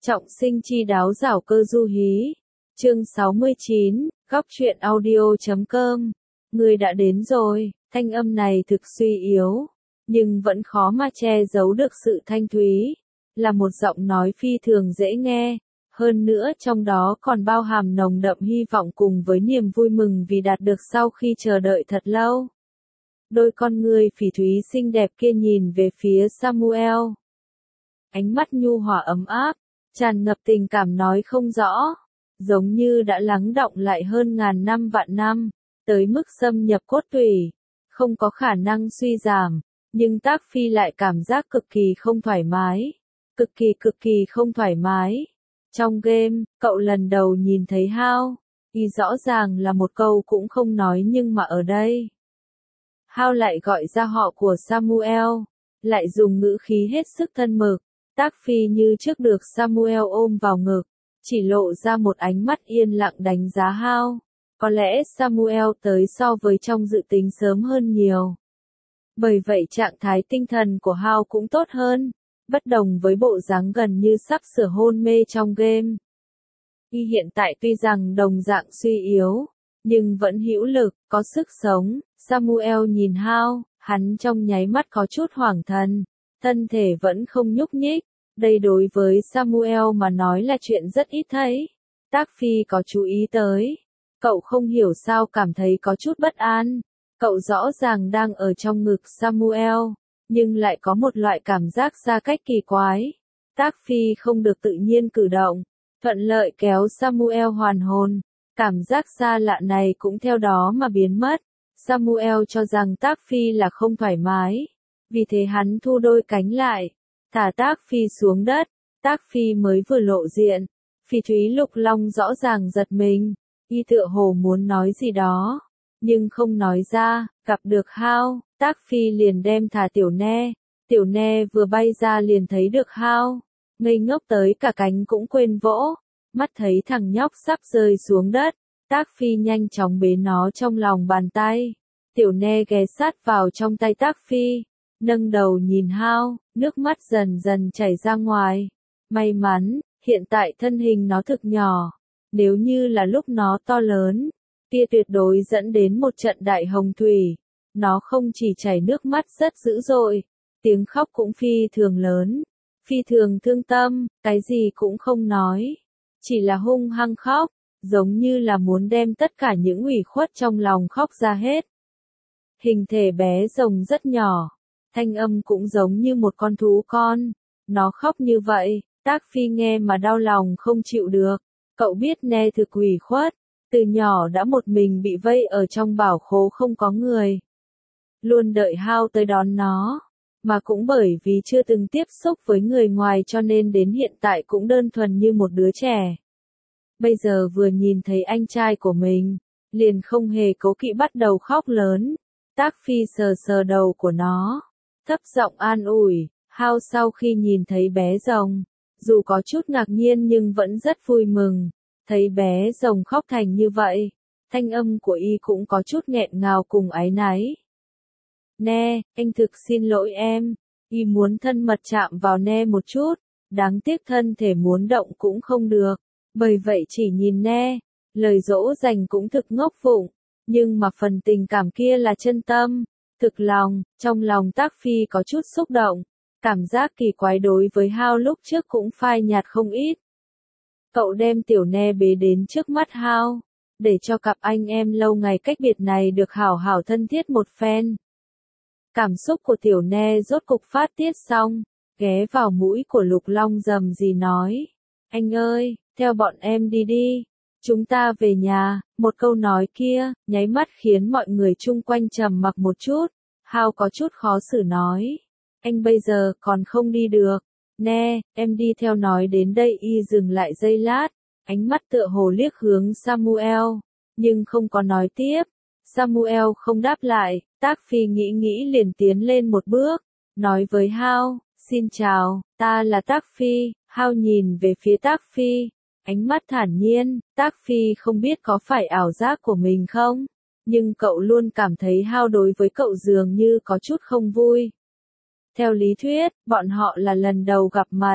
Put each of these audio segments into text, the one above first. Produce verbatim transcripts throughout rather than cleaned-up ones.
Trọng sinh chi đáo giảo cơ du hí. Chương sáu mươi chín, góc truyện audio chấm com. Người đã đến rồi, thanh âm này thực suy yếu, nhưng vẫn khó mà che giấu được sự thanh thúy. Là một giọng nói phi thường dễ nghe, hơn nữa trong đó còn bao hàm nồng đậm hy vọng cùng với niềm vui mừng vì đạt được sau khi chờ đợi thật lâu. Đôi con người phỉ thúy xinh đẹp kia nhìn về phía Samuel. Ánh mắt nhu hòa ấm áp, tràn ngập tình cảm nói không rõ, giống như đã lắng đọng lại hơn ngàn năm vạn năm, tới mức xâm nhập cốt tủy, không có khả năng suy giảm, nhưng Tác Phi lại cảm giác cực kỳ không thoải mái, cực kỳ cực kỳ không thoải mái. Trong game, cậu lần đầu nhìn thấy Hao, y rõ ràng là một câu cũng không nói nhưng mà ở đây, Hao lại gọi ra họ của Samuel, lại dùng ngữ khí hết sức thân mật. Tác Phi như trước được Samuel ôm vào ngực, chỉ lộ ra một ánh mắt yên lặng đánh giá Hao. Có lẽ Samuel tới so với trong dự tính sớm hơn nhiều. Bởi vậy trạng thái tinh thần của Hao cũng tốt hơn, bất đồng với bộ dáng gần như sắp sửa hôn mê trong game. Y hiện tại tuy rằng đồng dạng suy yếu, nhưng vẫn hữu lực, có sức sống. Samuel nhìn Hao, hắn trong nháy mắt có chút hoảng thần. Thân thể vẫn không nhúc nhích, đây đối với Samuel mà nói là chuyện rất ít thấy. Tác Phi có chú ý tới, cậu không hiểu sao cảm thấy có chút bất an. Cậu rõ ràng đang ở trong ngực Samuel, nhưng lại có một loại cảm giác xa cách kỳ quái. Tác Phi không được tự nhiên cử động, thuận lợi kéo Samuel hoàn hồn. Cảm giác xa lạ này cũng theo đó mà biến mất. Samuel cho rằng Tác Phi là không thoải mái. Vì thế hắn thu đôi cánh lại, thả Tác Phi xuống đất. Tác Phi mới vừa lộ diện, Phỉ thúy lục long rõ ràng giật mình, y tựa hồ muốn nói gì đó, nhưng không nói ra. Gặp được Hao, Tác Phi liền đem thả Tiểu Ne. Tiểu Ne vừa bay ra liền thấy được Hao, ngây ngốc tới cả cánh cũng quên vỗ, mắt thấy thằng nhóc sắp rơi xuống đất, Tác Phi nhanh chóng bế nó trong lòng bàn tay. Tiểu Ne ghé sát vào trong tay Tác Phi, nâng đầu nhìn Hao, nước mắt dần dần chảy ra ngoài. May mắn, hiện tại thân hình nó thực nhỏ, nếu như là lúc nó to lớn, kia tuyệt đối dẫn đến một trận đại hồng thủy. Nó không chỉ chảy nước mắt rất dữ dội, tiếng khóc cũng phi thường lớn, phi thường thương tâm, cái gì cũng không nói, chỉ là hung hăng khóc, giống như là muốn đem tất cả những ủy khuất trong lòng khóc ra hết. Hình thể bé rồng rất nhỏ, thanh âm cũng giống như một con thú con. Nó khóc như vậy, Tác Phi nghe mà đau lòng không chịu được. Cậu biết Ne thực ủy khuất, từ nhỏ đã một mình bị vây ở trong bảo khố không có người. Luôn đợi Hao tới đón nó, mà cũng bởi vì chưa từng tiếp xúc với người ngoài cho nên đến hiện tại cũng đơn thuần như một đứa trẻ. Bây giờ vừa nhìn thấy anh trai của mình, liền không hề cố kỵ bắt đầu khóc lớn. Tác Phi sờ sờ đầu của nó, thấp giọng an ủi. Hao sau khi nhìn thấy bé rồng, dù có chút ngạc nhiên nhưng vẫn rất vui mừng. Thấy bé rồng khóc thành như vậy, thanh âm của y cũng có chút nghẹn ngào cùng áy náy. Ne, anh thực xin lỗi em. Y muốn thân mật chạm vào Ne một chút, đáng tiếc thân thể muốn động cũng không được, bởi vậy chỉ nhìn Ne. Lời dỗ dành cũng thực ngốc phụng, nhưng mà phần tình cảm kia là chân tâm, thực lòng. Trong lòng Tác Phi có chút xúc động, cảm giác kỳ quái đối với Hao lúc trước cũng phai nhạt không ít. Cậu đem Tiểu Ne bế đến trước mắt Hao, để cho cặp anh em lâu ngày cách biệt này được hảo hảo thân thiết một phen. Cảm xúc của Tiểu Ne rốt cục phát tiết xong, ghé vào mũi của Lục Long rầm rì nói. Anh ơi, theo bọn em đi đi, chúng ta về nhà. Một câu nói kia, nháy mắt khiến mọi người chung quanh trầm mặc một chút. Hao có chút khó xử nói. Anh bây giờ còn không đi được. Ne, em đi theo. Nói đến đây y dừng lại giây lát, ánh mắt tựa hồ liếc hướng Samuel, nhưng không có nói tiếp. Samuel không đáp lại, Tác Phi nghĩ nghĩ liền tiến lên một bước, nói với Hao, xin chào, ta là Tác Phi. Hao nhìn về phía Tác Phi, ánh mắt thản nhiên. Tác Phi không biết có phải ảo giác của mình không, nhưng cậu luôn cảm thấy Hao đối với cậu dường như có chút không vui. Theo lý thuyết, bọn họ là lần đầu gặp mặt,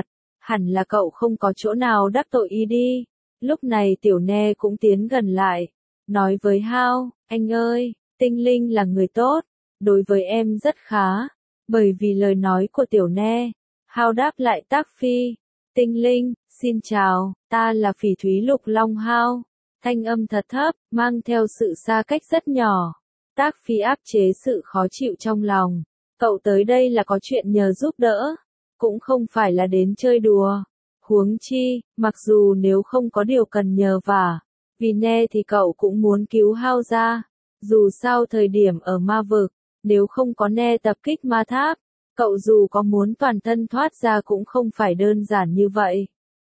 hẳn là cậu không có chỗ nào đắc tội y đi. Lúc này Tiểu Ne cũng tiến gần lại, nói với Hao, anh ơi, Tinh Linh là người tốt, đối với em rất khá. Bởi vì lời nói của Tiểu Ne, Hao đáp lại Tác Phi, Tinh Linh, xin chào, ta là Phỉ Thúy Lục Long Hao. Thanh âm thật thấp, mang theo sự xa cách rất nhỏ. Tác Phi áp chế sự khó chịu trong lòng. Cậu tới đây là có chuyện nhờ giúp đỡ, cũng không phải là đến chơi đùa. Huống chi, mặc dù nếu không có điều cần nhờ vả, vì Ne thì cậu cũng muốn cứu Hao ra. Dù sao thời điểm ở ma vực, nếu không có Ne tập kích ma tháp, cậu dù có muốn toàn thân thoát ra cũng không phải đơn giản như vậy.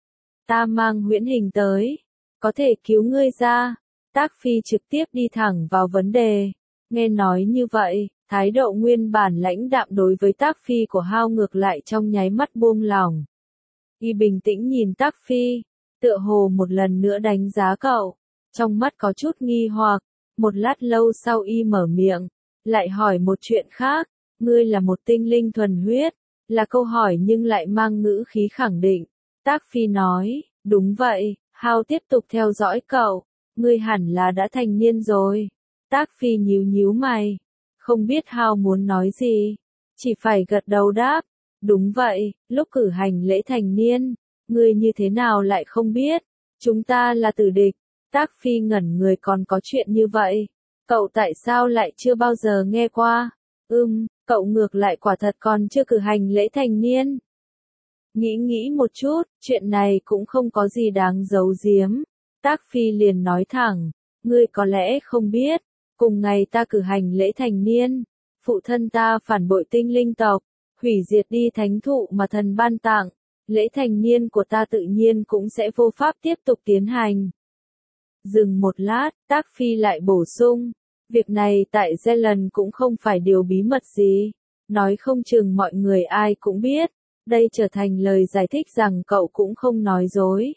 Ta mang huyễn hình tới, có thể cứu ngươi ra. Tác Phi trực tiếp đi thẳng vào vấn đề. Nghe nói như vậy, thái độ nguyên bản lãnh đạm đối với Tác Phi của Hao ngược lại trong nháy mắt buông lỏng. Y bình tĩnh nhìn Tác Phi, tựa hồ một lần nữa đánh giá cậu, trong mắt có chút nghi hoặc. Một lát lâu sau Y mở miệng, lại hỏi một chuyện khác, ngươi là một tinh linh thuần huyết, là câu hỏi nhưng lại mang ngữ khí khẳng định. Tác Phi nói, đúng vậy. Hao tiếp tục theo dõi cậu, ngươi hẳn là đã thành niên rồi. Tác Phi nhíu nhíu mày, không biết Hao muốn nói gì, chỉ phải gật đầu đáp, đúng vậy, lúc cử hành lễ thành niên, ngươi như thế nào lại không biết, chúng ta là tử địch. Tác Phi ngẩn người, còn có chuyện như vậy, cậu tại sao lại chưa bao giờ nghe qua? Ừm, cậu ngược lại quả thật còn chưa cử hành lễ thành niên. Nghĩ nghĩ một chút, chuyện này cũng không có gì đáng giấu giếm. Tác Phi liền nói thẳng, ngươi có lẽ không biết, cùng ngày ta cử hành lễ thành niên, phụ thân ta phản bội tinh linh tộc, hủy diệt đi thánh thụ mà thần ban tặng, lễ thành niên của ta tự nhiên cũng sẽ vô pháp tiếp tục tiến hành. Dừng một lát, Tác Phi lại bổ sung, việc này tại Zealand cũng không phải điều bí mật gì, nói không chừng mọi người ai cũng biết. Đây trở thành lời giải thích rằng cậu cũng không nói dối.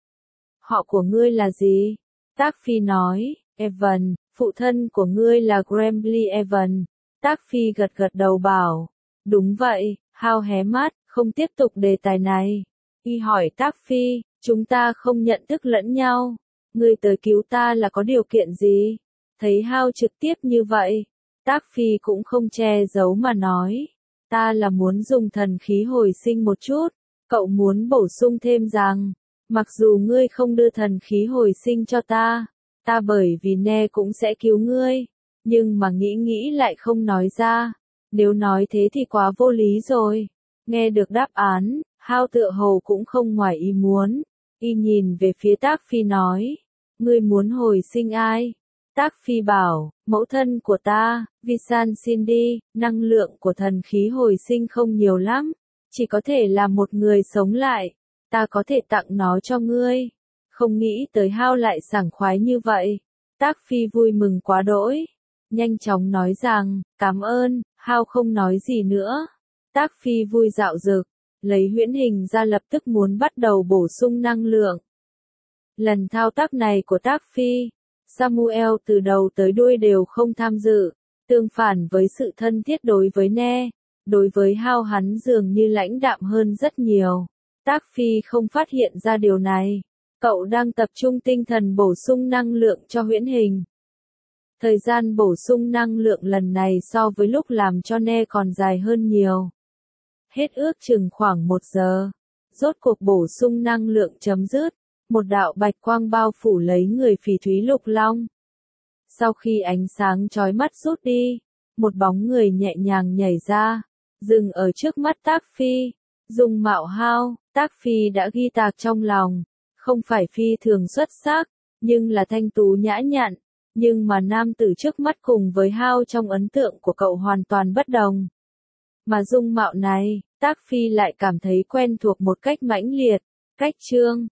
Họ của ngươi là gì? Tác Phi nói, Evan, phụ thân của ngươi là Grambly Evan. Tác Phi gật gật đầu bảo, đúng vậy. Hao hé mắt, không tiếp tục đề tài này. Y hỏi Tác Phi, chúng ta không nhận thức lẫn nhau. Ngươi tới cứu ta là có điều kiện gì? Thấy Hao trực tiếp như vậy, Tác Phi cũng không che giấu mà nói. Ta là muốn dùng thần khí hồi sinh một chút, cậu muốn bổ sung thêm rằng, mặc dù ngươi không đưa thần khí hồi sinh cho ta, ta bởi vì Ne cũng sẽ cứu ngươi, nhưng mà nghĩ nghĩ lại không nói ra, nếu nói thế thì quá vô lý rồi. Nghe được đáp án, Hao tựa hồ cũng không ngoài ý muốn, Y nhìn về phía Tác Phi nói, ngươi muốn hồi sinh ai? Tác Phi bảo, mẫu thân của ta, Visan Cindy, năng lượng của thần khí hồi sinh không nhiều lắm, chỉ có thể làm một người sống lại, ta có thể tặng nó cho ngươi. Không nghĩ tới Hao lại sảng khoái như vậy. Tác Phi vui mừng quá đỗi, nhanh chóng nói rằng, cảm ơn. Hao không nói gì nữa. Tác Phi vui dạo dực, lấy huyễn hình ra lập tức muốn bắt đầu bổ sung năng lượng. Lần thao tác này của Tác Phi, Samuel từ đầu tới đuôi đều không tham dự, tương phản với sự thân thiết đối với Ne, đối với Hao hắn dường như lãnh đạm hơn rất nhiều. Tác Phi không phát hiện ra điều này, cậu đang tập trung tinh thần bổ sung năng lượng cho huyễn hình. Thời gian bổ sung năng lượng lần này so với lúc làm cho Ne còn dài hơn nhiều. Hết ước chừng khoảng một giờ, rốt cuộc bổ sung năng lượng chấm dứt. Một đạo bạch quang bao phủ lấy người Phỉ Thúy Lục Long. Sau khi ánh sáng chói mắt rút đi, một bóng người nhẹ nhàng nhảy ra, dừng ở trước mắt Tác Phi. Dung mạo Hao, Tác Phi đã ghi tạc trong lòng, không phải phi thường xuất sắc, nhưng là thanh tú nhã nhặn, nhưng mà nam tử trước mắt cùng với Hao trong ấn tượng của cậu hoàn toàn bất đồng. Mà dung mạo này, Tác Phi lại cảm thấy quen thuộc một cách mãnh liệt. Cách chương